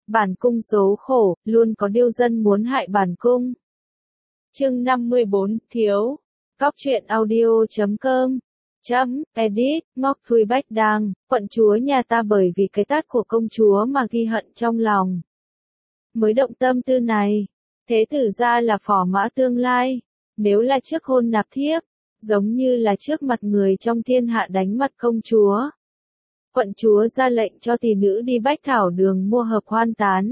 Bản cung số khổ, luôn có điêu dân muốn hại bản cung. Chương 54, Thiếu. Góc truyện audio.com Edit, Ngọc Thui Bách Đang, quận chúa nhà ta bởi vì cái tát của công chúa mà ghi hận trong lòng. Mới động tâm tư này, thế tử ra là phò mã tương lai, nếu là trước hôn nạp thiếp, giống như là trước mặt người trong thiên hạ đánh mặt công chúa. Quận chúa ra lệnh cho tỷ nữ đi Bách Thảo Đường mua hợp hoan tán.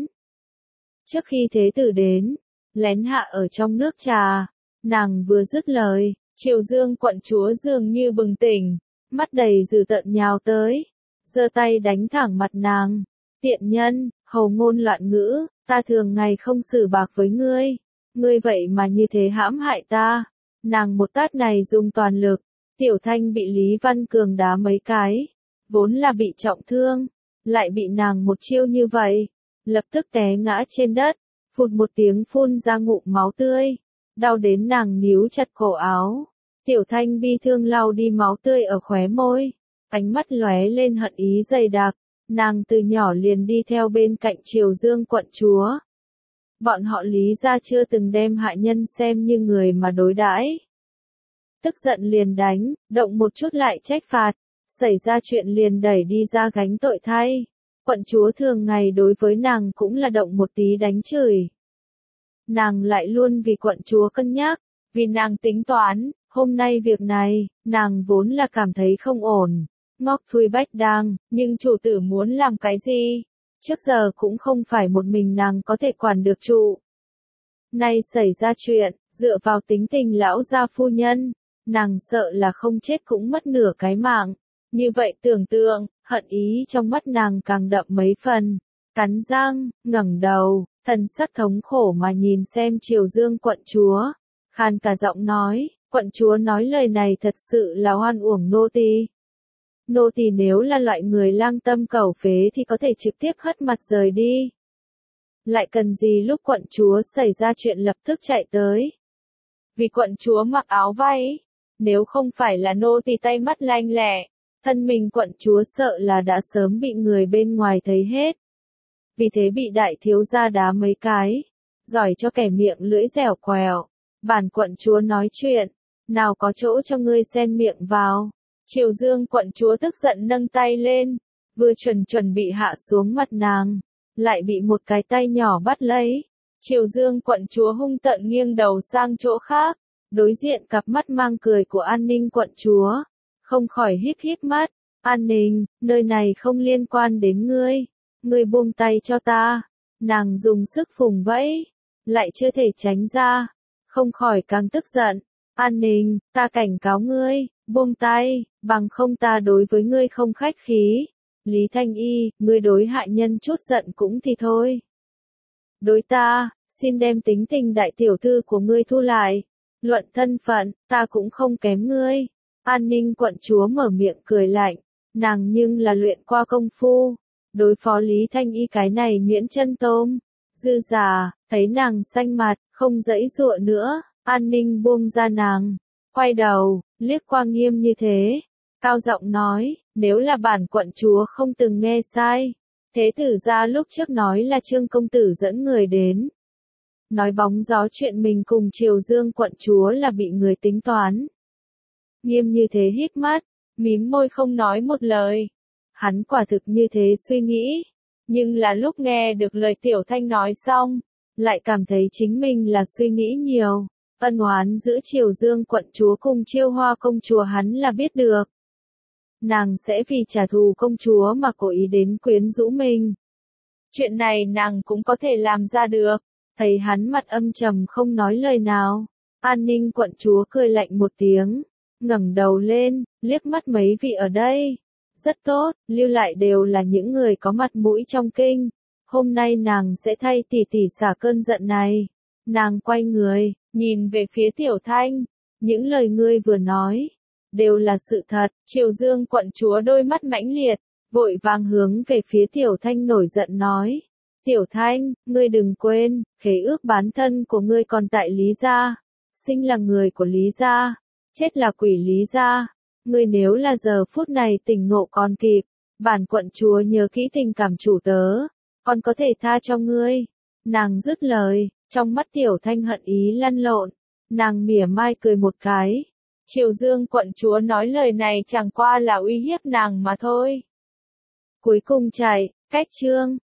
Trước khi thế tử đến, lén hạ ở trong nước trà, nàng vừa dứt lời, Triều Dương quận chúa dường như bừng tỉnh, mắt đầy dữ tợn nhào tới, giơ tay đánh thẳng mặt nàng. Tiện nhân, hầu ngôn loạn ngữ, ta thường ngày không xử bạc với ngươi vậy mà như thế hãm hại ta. Nàng một tát này dùng toàn lực, Tiểu Thanh bị Lý Văn Cường đá mấy cái, vốn là bị trọng thương, lại bị nàng một chiêu như vậy, lập tức té ngã trên đất, phụt một tiếng phun ra ngụm máu tươi, đau đến nàng níu chặt cổ áo. Tiểu Thanh bi thương lau đi máu tươi ở khóe môi, ánh mắt lóe lên hận ý dày đặc, nàng từ nhỏ liền đi theo bên cạnh Triều Dương quận chúa. Bọn họ Lý gia chưa từng đem hạ nhân xem như người mà đối đãi. Tức giận liền đánh, động một chút lại trách phạt, xảy ra chuyện liền đẩy đi ra gánh tội thay. Quận chúa thường ngày đối với nàng cũng là động một tí đánh chửi. Nàng lại luôn vì quận chúa cân nhắc, vì nàng tính toán, hôm nay việc này, nàng vốn là cảm thấy không ổn. Ngọc Thui Bách Đang, nhưng chủ tử muốn làm cái gì? Trước giờ cũng không phải một mình nàng có thể quản được trụ. Nay xảy ra chuyện, dựa vào tính tình lão gia phu nhân, nàng sợ là không chết cũng mất nửa cái mạng. Như vậy tưởng tượng, hận ý trong mắt nàng càng đậm mấy phần. Cắn răng, ngẩng đầu, thần sắc thống khổ mà nhìn xem Triều Dương quận chúa. Khan cả giọng nói, quận chúa nói lời này thật sự là oan uổng nô tỳ. Nô tỳ nếu là loại người lang tâm cầu phế thì có thể trực tiếp hất mặt rời đi. Lại cần gì lúc quận chúa xảy ra chuyện lập tức chạy tới. Vì quận chúa mặc áo váy, nếu không phải là nô tỳ tay mắt lanh lẹ, thân mình quận chúa sợ là đã sớm bị người bên ngoài thấy hết. Vì thế bị đại thiếu gia đá mấy cái, giỏi cho kẻ miệng lưỡi dẻo quẹo. Bản quận chúa nói chuyện, nào có chỗ cho ngươi xen miệng vào. Triều Dương quận chúa tức giận nâng tay lên, vừa chuẩn bị hạ xuống mặt nàng, lại bị một cái tay nhỏ bắt lấy. Triều Dương quận chúa hung tợn nghiêng đầu sang chỗ khác, đối diện cặp mắt mang cười của An Ninh quận chúa, không khỏi híp mắt. An Ninh, nơi này không liên quan đến ngươi buông tay cho ta. Nàng dùng sức phùng vẫy, lại chưa thể tránh ra, không khỏi càng tức giận. An Ninh, ta cảnh cáo ngươi, buông tay, bằng không ta đối với ngươi không khách khí. Lý Thanh Y, ngươi đối hạ nhân chút giận cũng thì thôi. Đối ta, xin đem tính tình đại tiểu thư của ngươi thu lại. Luận thân phận, ta cũng không kém ngươi. An Ninh quận chúa mở miệng cười lạnh, nàng nhưng là luyện qua công phu. Đối phó Lý Thanh Y cái này miễn chân tôm. Dư già, thấy nàng xanh mặt, không giãy giụa nữa, An Ninh buông ra nàng. Quay đầu, liếc qua Nghiêm như thế. Cao giọng nói, nếu là bản quận chúa không từng nghe sai. Thế tử ra lúc trước nói là Trương công tử dẫn người đến. Nói bóng gió chuyện mình cùng Triều Dương quận chúa là bị người tính toán. Nghiêm như thế híp mắt, mím môi không nói một lời. Hắn quả thực như thế suy nghĩ. Nhưng là lúc nghe được lời Tiểu Thanh nói xong, lại cảm thấy chính mình là suy nghĩ nhiều. Ân oán giữa Triều Dương quận chúa cùng Chiêu Hoa công chúa hắn là biết được. Nàng sẽ vì trả thù công chúa mà cố ý đến quyến rũ mình. Chuyện này nàng cũng có thể làm ra được. Thấy hắn mặt âm trầm không nói lời nào. An Ninh quận chúa cười lạnh một tiếng, ngẩng đầu lên, liếc mắt mấy vị ở đây. Rất tốt, lưu lại đều là những người có mặt mũi trong kinh. Hôm nay nàng sẽ thay tỷ tỷ xả cơn giận này. Nàng quay người, nhìn về phía Tiểu Thanh. Những lời ngươi vừa nói, đều là sự thật. Triều Dương quận chúa đôi mắt mãnh liệt, vội vàng hướng về phía Tiểu Thanh nổi giận nói. Tiểu Thanh, ngươi đừng quên, khế ước bán thân của ngươi còn tại Lý gia. Sinh là người của Lý gia, chết là quỷ Lý gia. Ngươi nếu là giờ phút này tỉnh ngộ còn kịp, bản quận chúa nhớ kỹ tình cảm chủ tớ. con có thể tha cho ngươi. Nàng dứt lời, trong mắt Tiểu Thanh hận ý lăn lộn, nàng mỉa mai cười một cái. Triều Dương quận chúa nói lời này chẳng qua là uy hiếp nàng mà thôi. Cuối cùng chạy, cách chương.